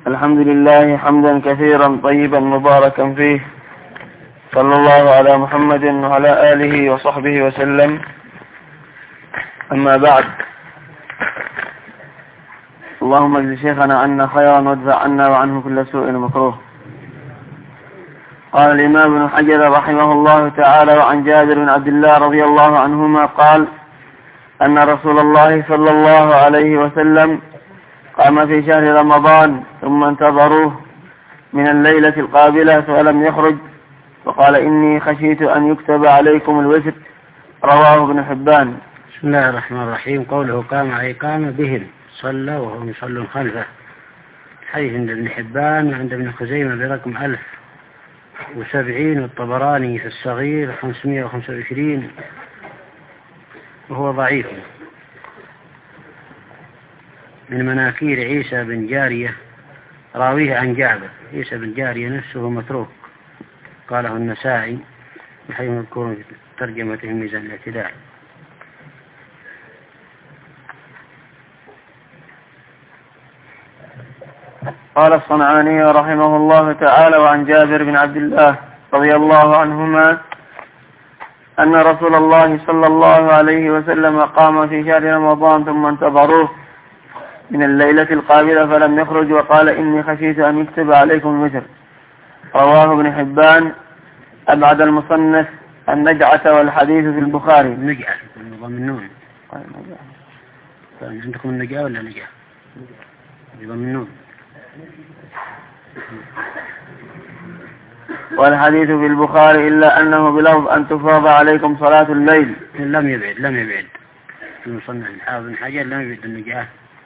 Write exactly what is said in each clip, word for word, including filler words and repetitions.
الحمد لله حمدا كثيرا طيبا مباركا فيه، صلى الله على محمد وعلى آله وصحبه وسلم. أما بعد، اللهم اجز شيخنا عنا خيرا وادفع عنا وعنه كل سوء مكروه. قال الإمام ابن حجر رحمه الله تعالى: وعن جابر بن عبد الله رضي الله عنهما قال أن رسول الله صلى الله عليه وسلم قام في شهر رمضان ثم انتظروه من الليلة القابلة فلم يخرج، وقال إني خشيت أن يكتب عليكم الوتر. رواه ابن حبان. بسم الله الرحمن الرحيم. قوله قام أي قام بهم، صلى وهم يصلون خلفه. حديث عند ابن حبان وعند ابن خزيمة برقم ألف وسبعين، والطبراني في الصغير خمسمائة وخمسة وعشرين، وهو ضعيف. من مناكير عيسى بن جارية راويه عن جابر. عيسى بن جارية نفسه متروك، قاله النسائي بحيث يذكر في ترجمته ميزان الاعتدال. قال الصنعاني رحمه الله تعالى: وعن جابر بن عبد الله رضي الله عنهما أن رسول الله صلى الله عليه وسلم قام في شهر رمضان ثم انتظروه من الليلة القابلة فلم يخرج، وقال إني خشيت أن يكتب عليكم الوتر. رواه ابن حبان. أبعد المصنف النجعة والحديث في البخاري. نجعة نظام النون. عندكم النجعة ولا نجعة؟ نظام النون. والحديث في البخاري إلا أنه بلفظ أن تفرض عليكم صلاة الليل. لم يبعد لم يبعد المصنف الحافظ بن حجر لم يبعد النجعة،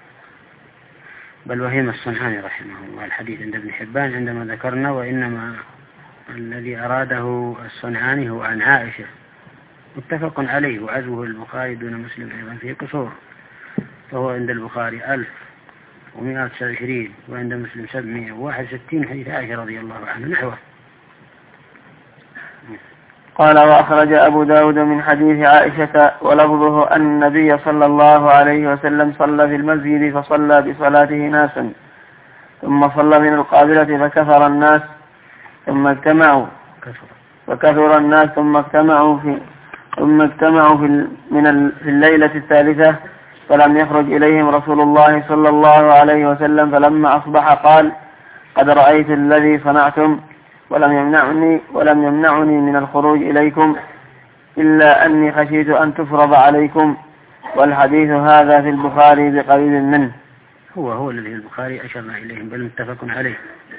بل وهم الصنعاني رحمه الله. الحديث عند ابن حبان عندما ذكرنا، وإنما الذي أراده الصنعاني هو عن عائشة، متفق عليه، وعزوه البخاري دون مسلم أيضا فيه قصور، فهو عند البخاري ألف ومئة وتسعة وعشرين، وعند مسلم سبعمائة وواحد وستين، حديث عائشة رضي الله عنه نحوه. قال: وأخرج أبو داود من حديث عائشة ولفظه أن النبي صلى الله عليه وسلم صلى في المسجد فصلى بصلاته ناسا، ثم صلى من القابلة فكثر الناس ثم اجتمعوا فكثر الناس ثم اجتمعوا في ثم اجتمعوا في من في الليلة الثالثة فلم يخرج إليهم رسول الله صلى الله عليه وسلم، فلما أصبح قال: قد رأيت الذي صنعتم ولم يمنعني ولم يمنعني من الخروج إليكم إلا أني خشيت أن تفرض عليكم. والحديث هذا في البخاري بقريب منه. هو هو الذي البخاري أشرنا إليهم، بل متفق عليه،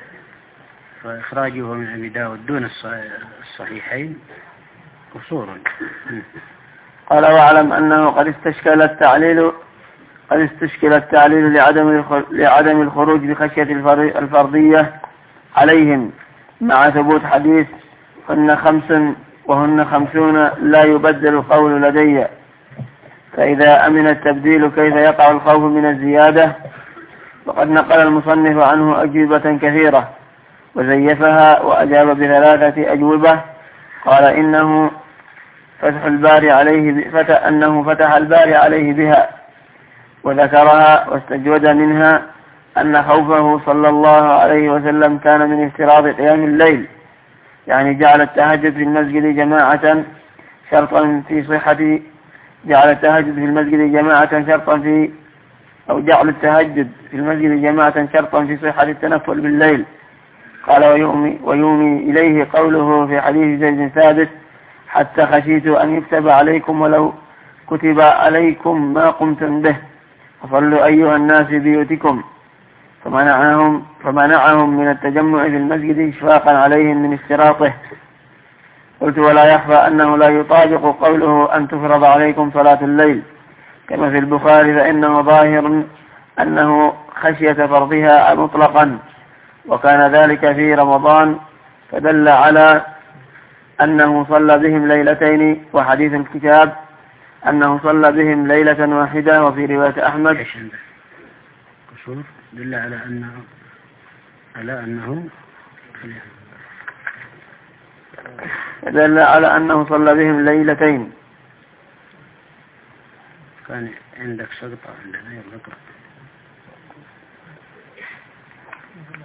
فإخراجه من أبي داود دون الصحيحين قصور. قال: واعلم أنه قد استشكل التعليل قد استشكل التعليل لعدم لعدم الخروج بخشية الفرضية عليهم، مع ثبوت حديث هن خمس وهن خمسون لا يبدل القول لدي، فإذا أمن التبديل كيف يقع الخوف من الزيادة؟ وقد نقل المصنف عنه أجوبة كثيرة وزيفها وأجاب بثلاثة أجوبة. قال: إنه فتح الباري عليه فتح أنه فتح الباري عليه بها وذكرها، واستجود منها أن خوفه صلى الله عليه وسلم كان من افتراض قيام الليل، يعني جعل التهجد في المسجد جماعة شرطا في صحة جعل التهجد في المسجد جماعة شرطا في أو جعل التهجد في المسجد جماعة شرطا في صحة التنفل بالليل. قال: ويومي, ويومي إليه قوله في حديث زيد بن ثابت: حتى خشيت أن يكتب عليكم ولو كتب عليكم ما قمتم به، فصلوا أيها الناس بيوتكم. فمنعهم, فمنعهم من التجمع في المسجد إشفاقا عليهم من اشتراطه. قلت: ولا يخفى أنه لا يطابق قوله أن تفرض عليكم صلاة الليل كما في البخاري، فإنه ظاهر أنه خشية فرضها مطلقا، وكان ذلك في رمضان، فدل على أنه صلى بهم ليلتين. وحديث الكتاب أنه صلى بهم ليلة واحدة. وفي رواية أحمد دل على أنه على أنه دل على أنه صلى بهم ليلتين. كان عندك سقطة عندنا يلا اقرأ.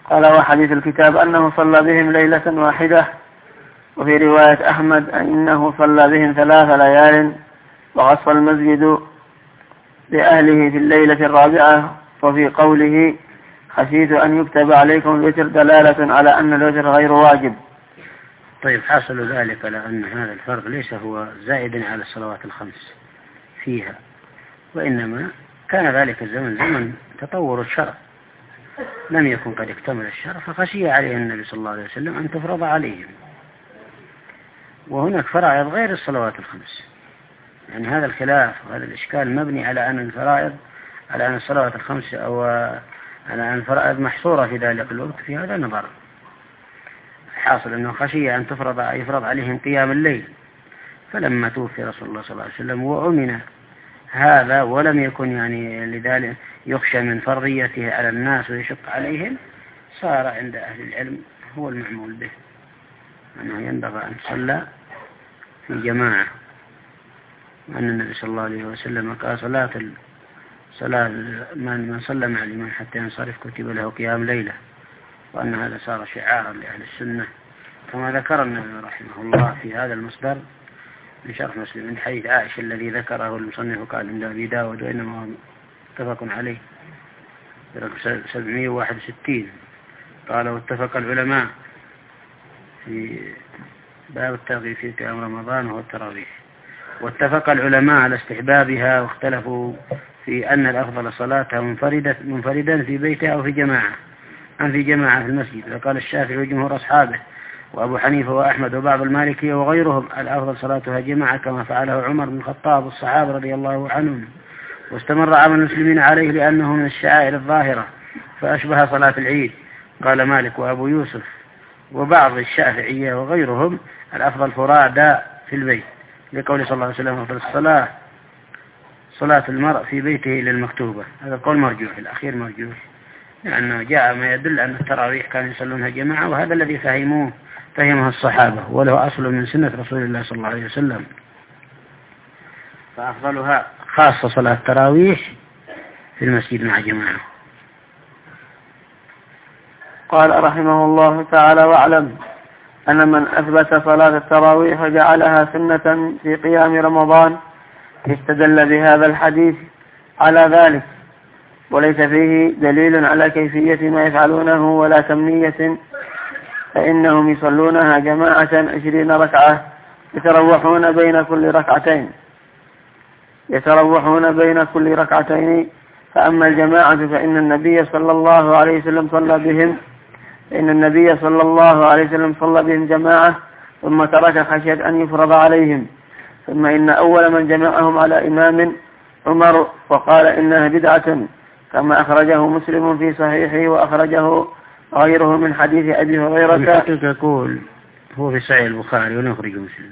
قال وحديث الكتاب أنه صلى بهم ليلة واحدة، وفي رواية أحمد أنه صلى بهم ثلاث ليال وغص المسجد لأهله في الليلة الرابعة. وفي قوله خشيت أن يكتب عليكم الوتر دلالة على أن الوتر غير واجب. طيب، حاصل ذلك لأن هذا الفرض ليس هو زائد على الصلوات الخمس فيها، وإنما كان ذلك الزمن زمن تطور الشرع، لم يكن قد اكتمل الشرع، فخشي عليه النبي صلى الله عليه وسلم أن تفرض عليهم. وهناك فرائض غير الصلوات الخمس، يعني هذا الخلاف وهذا الإشكال مبني على أن الفرائض على أن الصلوات الخمس أو على أن الفرائض محصورة في ذلك الوقت. في هذا نظر، حاصل أنه خشي أن تفرض يفرض عليهم قيام الليل، فلما توفي رسول الله صلى الله عليه وسلم وأمن هذا ولم يكن يعني لذلك يخشى من فرضيته على الناس ويشق عليهم، صار عند أهل العلم هو المعمول به أنه ينبغي أن تصلى في جماعة، وأن النبي صلى الله عليه وسلم قال صلاة صلاة من صلى مع الإمام حتى ينصرف كتب له قيام ليلة، وأن هذا صار شعارا لأهل السنة، كما ذكر النبي رحمه الله في هذا المصدر من شرح مسلم من حديث عائشة الذي ذكره المصنف قال عند أبي داود وإنما هو متفق عليه برقم سبعمائة وواحد وستين. قال واتفق العلماء في باب الترغيب في قيام رمضان وهو التراويح، واتفق العلماء على استحبابها، واختلفوا في أن الأفضل صلاتها منفردة منفردا في بيتها أو في جماعة أم في جماعة في المسجد. فقال الشافعي وجمهور أصحابه وأبو حنيفة وأحمد وبعض المالكية وغيرهم الأفضل صلاتها جماعة كما فعله عمر بن الخطاب والصحابة رضي الله عنهم، واستمر عمل المسلمين عليه لأنه من الشعائر الظاهرة فأشبه صلاة العيد. قال مالك وأبو يوسف وبعض الشافعية وغيرهم الأفضل فرادى في البيت، لقول صلى الله عليه وسلم أفضل الصلاة صلاة المرء في بيته للمكتوبة. هذا القول مرجوح، الأخير مرجوح، لأنه جاء ما يدل أن التراويح كانوا يصلونها جماعة، وهذا الذي فهموه فهمه الصحابة وله أصل من سنة رسول الله صلى الله عليه وسلم، فأفضلها خاصة صلاة التراويح في المسجد مع جماعة. قال رحمه الله تعالى واعلم أن من أثبت صلاة التراويح وجعلها سنة في قيام رمضان استدل بهذا الحديث على ذلك، وليس فيه دليل على كيفية ما يفعلونه ولا كمية، فإنهم يصلونها جماعة عشرين ركعة يتروحون بين كل ركعتين يتروحون بين كل ركعتين فأما الجماعة فإن النبي صلى الله عليه وسلم صلى بهم فإن النبي صلى الله عليه وسلم صلى بهم جماعة ثم ترك خشية أن يفرض عليهم. ثم إن أول من جمعهم على إمام عمر وقال إنها بدعة، كما أخرجه مسلم في صحيحه وأخرجه غيره من حديث أبي هريرة. يقول هو في صحيح البخاري ونخرج مسلم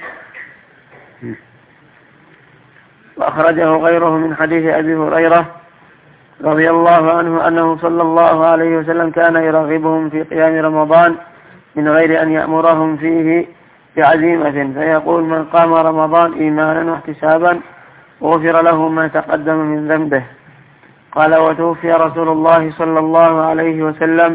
وأخرجه غيره من حديث أبي هريرة رضي الله عنه أنه صلى الله عليه وسلم كان يرغبهم في قيام رمضان من غير أن يأمرهم فيه بعزيمة، فيقول من قام رمضان إيمانا واحتسابا غفر له ما تقدم من ذنبه. قال وتوفي رسول الله صلى الله عليه وسلم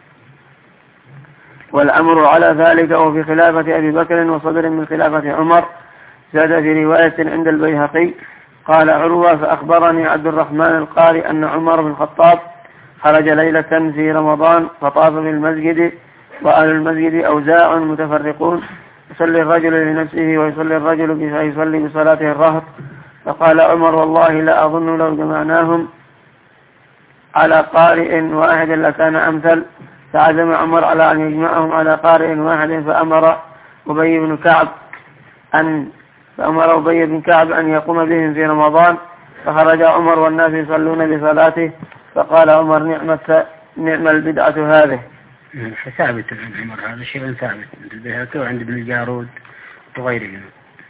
والأمر على ذلك وفي خلافة أبي بكر وصدر من خلافة عمر. زاد في رواية عند البيهقي قال عروة فأخبرني عبد الرحمن القاري أن عمر بن الخطاب خرج ليلة في رمضان فطاف بالمسجد وأهل المسجد أوزاع متفرقون، يصلي الرجل لنفسه ويصلي الرجل فيصلي بصلاته الرهط، فقال عمر والله لا أظن لو جمعناهم على قارئ واحد لكان أمثل، فعزم عمر على أن يجمعهم على قارئ واحد فأمر أبي بن كعب أن فأمر أبي بن كعب أن يقوم بهم في رمضان، فخرج عمر والناس يصلون بصلاته، فقال عمر نعمة نعم البدعة هذه. ثابت عن عمر هذا شيء ثابت عند البيهقي وعند ابن الجارود وغيرهم.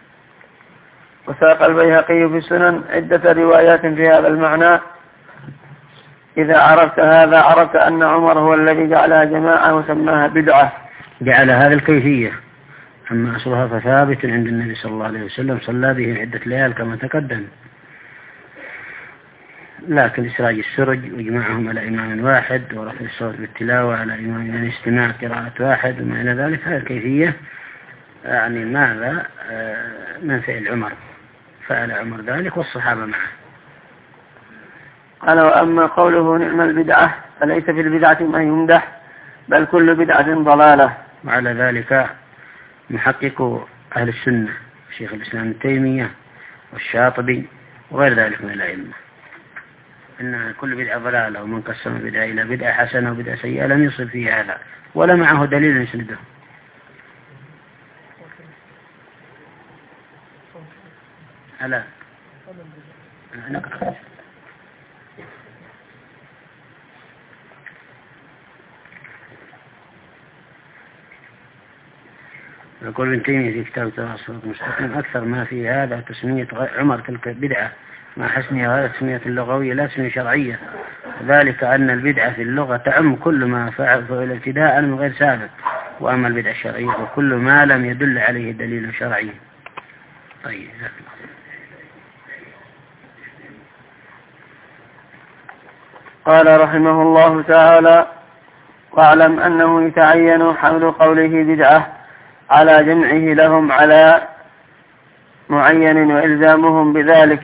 وساق البيهقي في السنن عدة روايات في هذا المعنى. إذا عرفت هذا عرفت أن عمر هو الذي جعلها جماعة وسماها بدعة، جعل هذا الكيفية. أما أصلها فثابت عند النبي صلى الله عليه وسلم صلى بهم عدة ليال كما تقدم. لكن إسراج السرج وإجماعهم على إمام واحد ورفع الصوت بالتلاوة على إمام من استماع قراءة واحد وما إلى ذلك، هذه الكيفية يعني ماذا من فعل عمر، فعل عمر ذلك والصحابة معه. قال وأما قوله نعم البدعة فليس في البدعة ما يمدح بل كل بدعة ضلالة. وعلى ذلك محقق أهل السنة شيخ الإسلام ابن تيمية والشاطبي وغير ذلك من الأئمة إن كل بدعة ضلالة، ومن قسم بدعة إلى بدعة حسنة وبدعة سيئة لم يصل فيه هذا ولا معه دليل يسنده. ألا نقرأ. يقول ابن تيمية في كتاب التواصل المستقيم أكثر ما في هذا تسمية عمر تلك بدعة مع حسنها هذا تسمية اللغوية لا تسمية شرعية، ذلك أن البدعة في اللغة تعم كل ما فعل فعل ابتداء من غير سابق، وأما البدعة الشرعية وكل ما لم يدل عليه دليل شرعي. طيب قال رحمه الله تعالى واعلم أنه يتعين حمل قوله بدعة على جمعه لهم على معين وإلزامهم بذلك،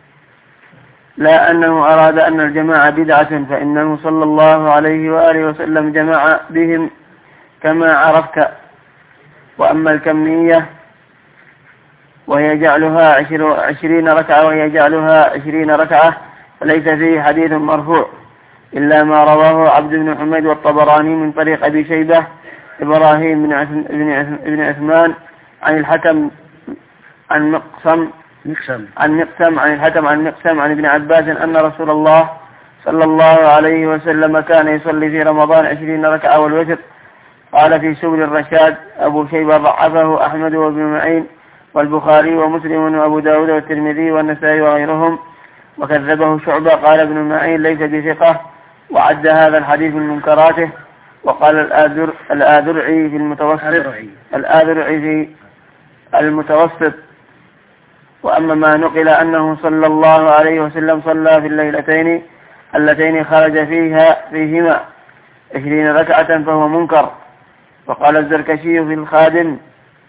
لا أنه أراد أن الجماعة بدعة، فإنه صلى الله عليه وآله وسلم جمع بهم كما عرفت. وأما الكمية وهي جعلها عشر عشرين ركعة وهي جعلها عشرين ركعة فليس فيه حديث مرفوع إلا ما رواه عبد بن حميد والطبراني من طريق أبي شيبة إبراهيم بن عثمان عن الحكم عن مقسم عن مقسم عن الحكم عن مقسم عن ابن عباس أن رسول الله صلى الله عليه وسلم كان يصلي في رمضان عشرين ركعة والوتر. قال في سبل الرشاد أبو شيبة ضعفه أحمد وابن معين والبخاري ومسلم وأبو داود والترمذي والنسائي وغيرهم، وكذبه شعبة. قال ابن معين ليس بثقة وعد هذا الحديث من منكراته. وقال الآذر الآذرعي في المتوسط الآذرعي في المتوسط وأما ما نقل أنه صلى الله عليه وسلم صلى في الليلتين اللتين خرج فيها فيهما عشرين ركعة فهو منكر. وقال الزركشي في الخادم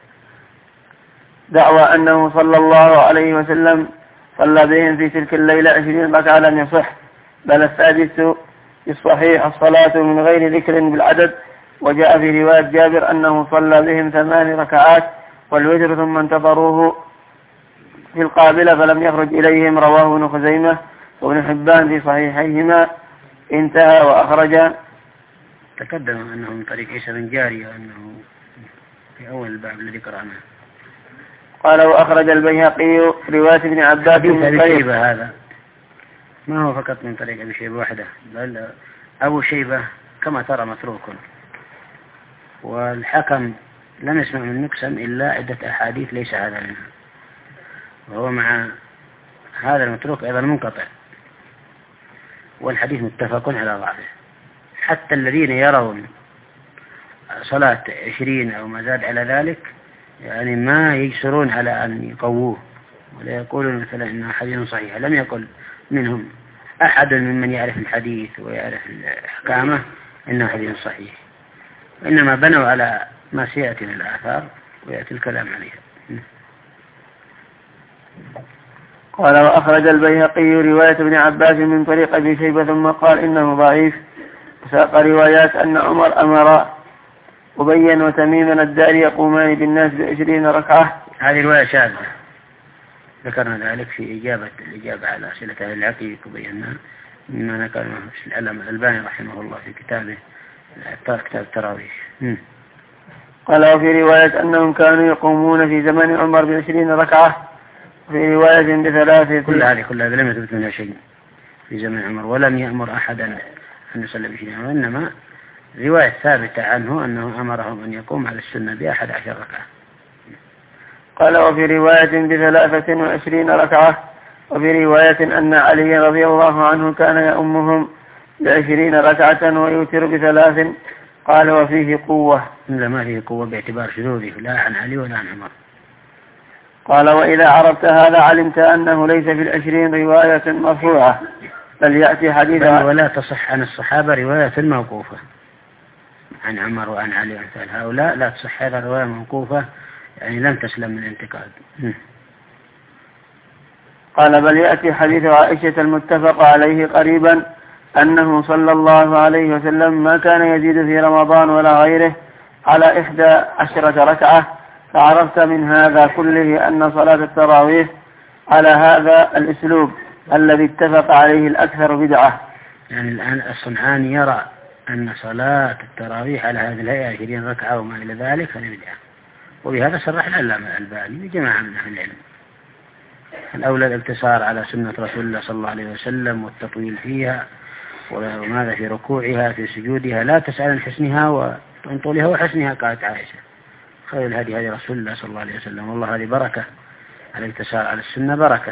دعوى أنه صلى الله عليه وسلم صلى بهم في تلك الليلة عشرين ركعة لم يصح، بل الثابت في الصحيح الصلاة من غير ذكر بالعدد. وجاء في رواية جابر أنه صلى بهم ثمان ركعات والوتر ثم انتظروه في القابلة فلم يخرج إليهم، رواه ابن خزيمة وابن حبان في صحيحيهما. انتهى. وأخرج تقدم أنه من طريق عيسى بن جارية أنه في أول الباب الذي قرأناه. قال وأخرج البيهقي رواية ابن عباس من شيبة هذا ما هو فقط من طريق أبي شيبة وحده، بل أبو شيبة كما ترى متروك، والحكم لم يسمع من مقسم إلا عدة أحاديث ليس هذا منها، وهو مع هذا المتروك أيضا منقطع، والحديث متفق على ضعفه. حتى الذين يرون صلاة عشرين أو ما زاد على ذلك يعني ما يجسرون على أن يقووه ولا يقولون مثلا إنه حديث صحيح. لم يقل منهم أحد ممن يعرف الحديث ويعرف الأحكامه إنه حديث صحيح، وإنما بنوا على ما سيأتي من الآثار ويأتي الكلام عليها. قال وأخرج البيهقي رواية ابن عباس من طريق أبي شيبة ثم قال إنه ضعيف. وساق روايات أن عمر أمر أبي وتميما الداري يقومان بالناس بعشرين ركعة. هذه رواية شاذة ذكرنا ذلك في إجابة الإجابة على أسئلة أهل العقيدة وبينا مما نقله العلامة الألباني رحمه الله في كتابه كتاب التراويح. قال وفي رواية أنهم كانوا يقومون في زمن عمر بعشرين ركعة، في رواية بثلاثة. كل هذه كل هذا لم يثبت منها شيء في زمن عمر، ولم يأمر أحدا أن يصلي بعشرين، وإنما رواية ثابتة عنه أنه أمرهم أن يقوم على السنة بأحد عشر ركعة. قال وفي رواية بثلاثة وعشرين ركعة، وفي رواية أن علي رضي الله عنه كان يأمهم بعشرين ركعة ويوتر بثلاث. قال وفيه قوة. لا ما فيه قوة باعتبار شذوذه لا عن علي ولا عن عمر. قال وإذا عرفت هذا علمت أنه ليس في العشرين رواية مرفوعة بل يأتي حديث بل ولا تصح عن الصحابة رواية موقوفة عن عمر وعن علي وأمثال هؤلاء، لا تصح هذا رواية موقوفة، يعني لم تسلم من الانتقاد. قال بل يأتي حديث عائشة المتفق عليه قريبا أنه صلى الله عليه وسلم ما كان يزيد في رمضان ولا غيره على إحدى عشرة ركعة، فعرفت من هذا كله أن صلاة التراويح على هذا الأسلوب الذي اتفق عليه الأكثر بدعة. يعني الآن الصنعاني يرى أن صلاة التراويح على هذه الهيئة عشرين ركعة وما إلى ذلك هذه بدعة، وبهذا صرح العلامة الألباني وجماعة من أهل العلم. الأولى الاقتصار على سنة رسول الله صلى الله عليه وسلم والتطويل فيها، وماذا في ركوعها في سجودها، لا تسأل عن حسنها وعن طولها وحسنها، قالت عائشة خير الهدي هدي رسول الله صلى الله عليه وسلم، والله هذه بركة، الاقتصار على السنة بركة.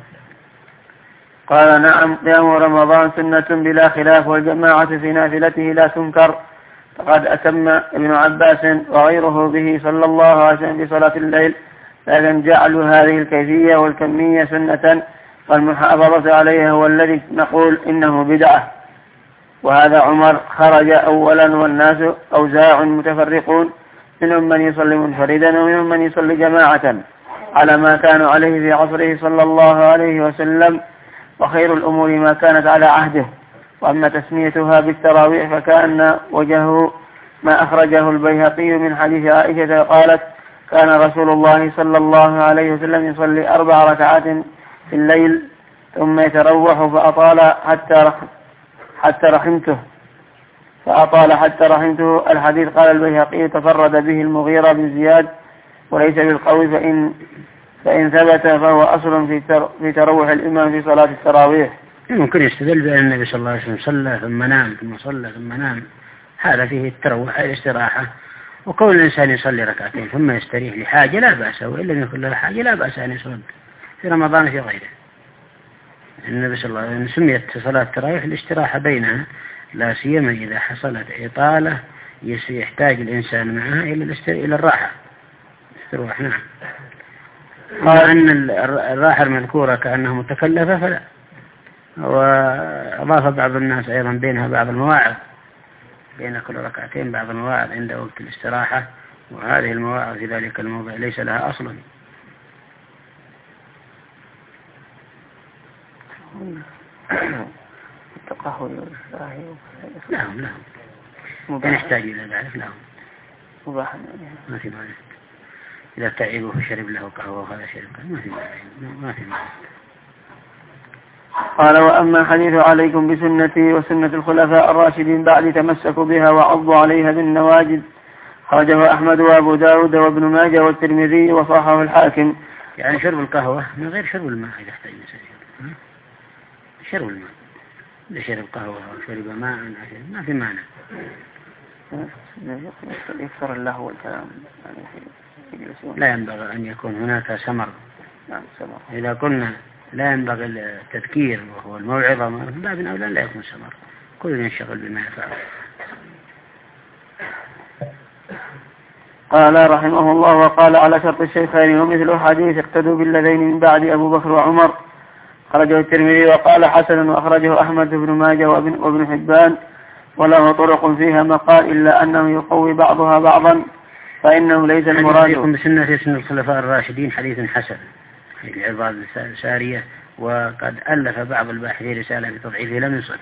قال نعم، قيام رمضان سنة بلا خلاف، والجماعة في نافلته لا تنكر، فقد أتم ابن عباس وغيره به صلى الله عليه وسلم بصلاة الليل، لكن جعلوا هذه الكيفية والكمية سنة والمحافظة عليها هو الذي نقول إنه بدعة. وهذا عمر خرج أولا والناس أوزاع متفرقون، منهم من يصلي منفردا ومنهم من يصلي جماعة على ما كانوا عليه في عصره صلى الله عليه وسلم، وخير الأمور ما كانت على عهده. وأما تسميتها بالتراويح فكان وجهه ما أخرجه البيهقي من حديث عائشة قالت كان رسول الله صلى الله عليه وسلم يصلي أربع ركعات في الليل ثم يتروح فأطال حتى حتى رحمته فأطال حتى رحمته. الحديث قال البيهقي تفرد به المغيرة بن زياد وليس بالقوي، فإن فإن ثبت فهو أصل في في تروح الإمام في صلاة التراويح. ممكن يستدل بأن النبي صلى الله عليه وسلم صلى ثم نام ثم صلى ثم نام، هذا فيه التروح الاستراحة. وكون الإنسان يصلي ركعتين ثم يستريح لحاجة لا بأس، وإن لم يكن له حاجة لا بأس أن يصلي في رمضان في غيره. النبي صلى الله عليه وسلم سميت صلاة التراويح الاستراحة بينها، لا سيما إذا حصلت إطالة يحتاج الإنسان معها إلى إلى الراحة استراحة. نعم. مع أن الراحة المذكورة كأنها متكلفة فلا. وأضاف بعض الناس أيضا بينها بعض المواعظ، بين كل ركعتين بعض المواعظ عند وقت الاستراحة، وهذه المواعظ في ذلك الموضع ليس لها أصلا. التقهوى والإصلاح لهم لهم نحتاج إلى ذلك لهم مباح ما في مانع. إذا تعبوا فشرب له قهوة وهذا شرب ما في مانع ما في مانع. قال وأما حديث عليكم بسنتي وسنة الخلفاء الراشدين بعد تمسكوا بها وعضوا عليها بالنواجذ، خرجه أحمد وأبو داود وابن ماجه والترمذي وصححه الحاكم. يعني شرب القهوة من غير شرب الماء إذا احتاج إلى شرب الماء، إذا شرب قهوة أو شرب ماء ما في مانع. يكثر اللهو والكلام، لا ينبغي أن يكون هناك سمر. إذا كنا لا ينبغي التذكير وهو الموعظة من باب أولى لا يكون سمر، كل ينشغل بما يفعله. قال رحمه الله وقال على شرط الشيخين ومثل حديث اقتدوا بالذين من بعد أبو بكر وعمر، خرجه الترمذي وقال حسن، وأخرجه أحمد بن ماجه وابن, وابن حبان، وله طرق فيها مقال إلا أنه يقوي بعضها بعضا، فإنه ليس المراد بسنة سنة الخلفاء الراشدين حديث حسن في العباد السارية، وقد ألف بعض الباحثين رسالة بتضعيفه لم يصل.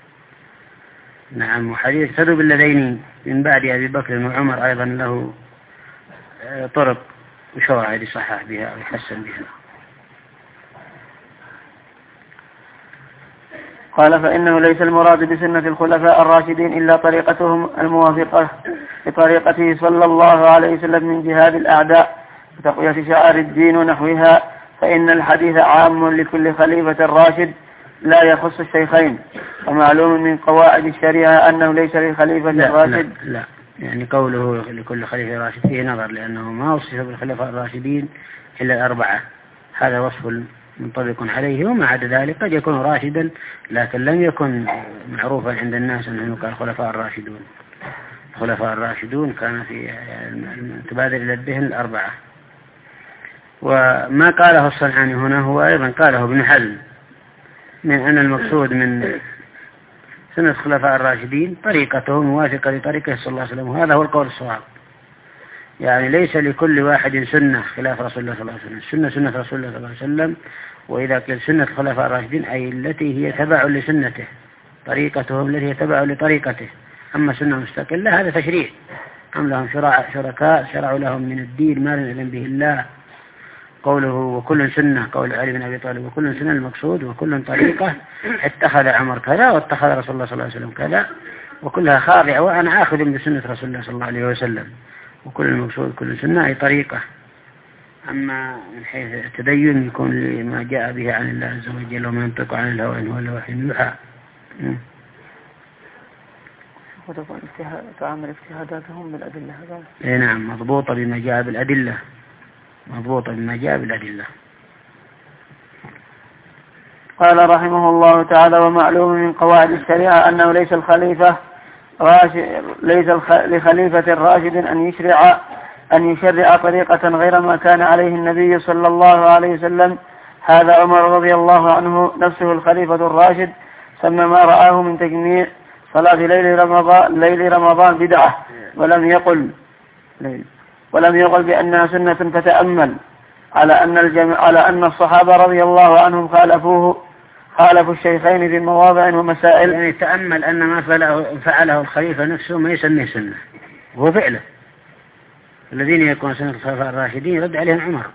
نعم. وحديث اقتدوا بالذين من بعد أبي بكر وعمر أيضا له طرق وشواهد يصحح بها أو يحسن بها. قال فإنه ليس المراد بسنة الخلفاء الراشدين إلا طريقتهم الموافقة لطريقته صلى الله عليه وسلم من جهاد الأعداء وتقوية شعار الدين ونحوها، فإن الحديث عام لكل خليفة راشد لا يخص الشيخين، ومعلوم من قواعد الشريعة أنه ليس للخليفة لا الراشد لا, لا يعني قوله لكل خليفة راشد فيه نظر، لأنه ما وصف بالخلفاء الراشدين إلا الأربعة، هذا وصف منطبق عليه، وما عدا ذلك قد يكون راشدا لكن لم يكن معروفا عند الناس أنه كان الخلفاء الراشدون. الخلفاء الراشدون كان في تبادر إلى الذهن الأربعة. وما قاله الصنعاني هنا هو أيضا قاله ابن حزم من أن المقصود من سنة الخلفاء الراشدين طريقته موافقة لطريقه صلى الله عليه وسلم، وهذا هو القول الصواب. يعني ليس لكل واحد سنة خلاف رسول الله صلى الله عليه وسلم، السنة سنة رسول الله صلى الله عليه وسلم. وإذا قيل سنة الخلفاء الراشدين أي التي هي تبع لسنته، طريقتهم التي هي تبع لطريقته. أما سنة مستقلة هذا تشريع، أم لهم شركاء شرعوا لهم من الدين ما لم يعلم به الله. قوله وكل سنة، قول علي بن أبي طالب وكل سنة المقصود وكل طريقة. اتخذ عمر كذا واتخذ رسول الله صلى الله عليه وسلم كذا، وكلها خاضعة وأنا آخذ بسنة رسول الله صلى الله عليه وسلم. وكل المقصود كل سنة أي طريقة. أما من حيث التدين يكون لما جاء به عن الله عز وجل وما ينطق عن الهوى إن هو إلا وحي يوحى. تعامل اجتهاداتهم بالأدلة هذا. إيه نعم، مضبوطة بما جاء بالأدلة، مضبوطة بما جاء بالأدلة. قال رحمه الله تعالى: ومعلوم من قواعد الشريعة أنه ليس الخليفة راشد ليس لخليفة راشد أن يشرع أن يشرع طريقة غير ما كان عليه النبي صلى الله عليه وسلم. هذا عمر رضي الله عنه نفسه الخليفة الراشد سمى ما رآه من تجميع صلاة ليل رمضان ليل رمضان بدعة، ولم يقل ولم يقل بأنها سنة. فتأمل على أن الجمع على أن الصحابة رضي الله عنهم خالفوه خالفوا الشيخين في مواضع ومسائل. يعني تأمل أن ما فعله الخليفة نفسه ما يسميه سنة، هو فعله. الذين يكون سنة الخلفاء الراشدين رد عليهم عمر.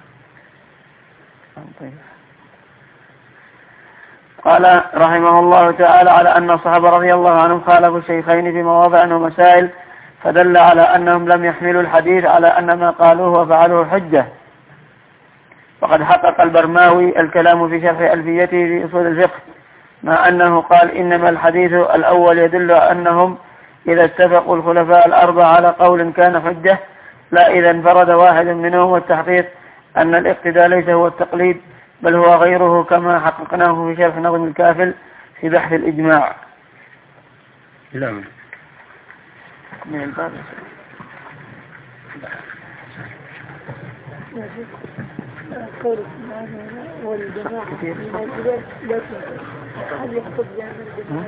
قال رحمه الله تعالى: على أن الصحابة رضي الله عنهم خالفوا الشيخين في مواضع ومسائل، فدل على أنهم لم يحملوا الحديث على أن ما قالوه وفعلوه حجة. وقد حقق البرماوي الكلام في شرح ألفيته في أصول الفقه، مع أنه قال: إنما الحديث الأول يدل أنهم إذا اتفقوا الخلفاء الأربعة على قول كان حجة، لا إذا انفرد واحد منهم. والتحقيق أن الاقتداء ليس هو التقليد بل هو غيره، كما حققناه في شرح نظم الكافل في بحث الإجماع. لا من الباب قول والجماعة لكن هل يقصد بأن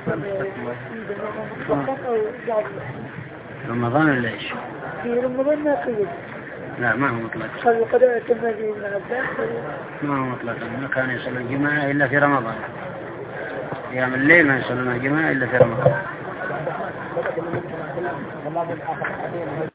الجماعة أو بعض رمضان ولا إيش؟ في رمضان ما قيد. لا ما هو مطلق. قالوا قد أتم به ابن عباس. ما هو مطلق، ما كان يصلي الجماعة إلا في رمضان. أيام الليل ما يصلون الجماعة إلا في رمضان.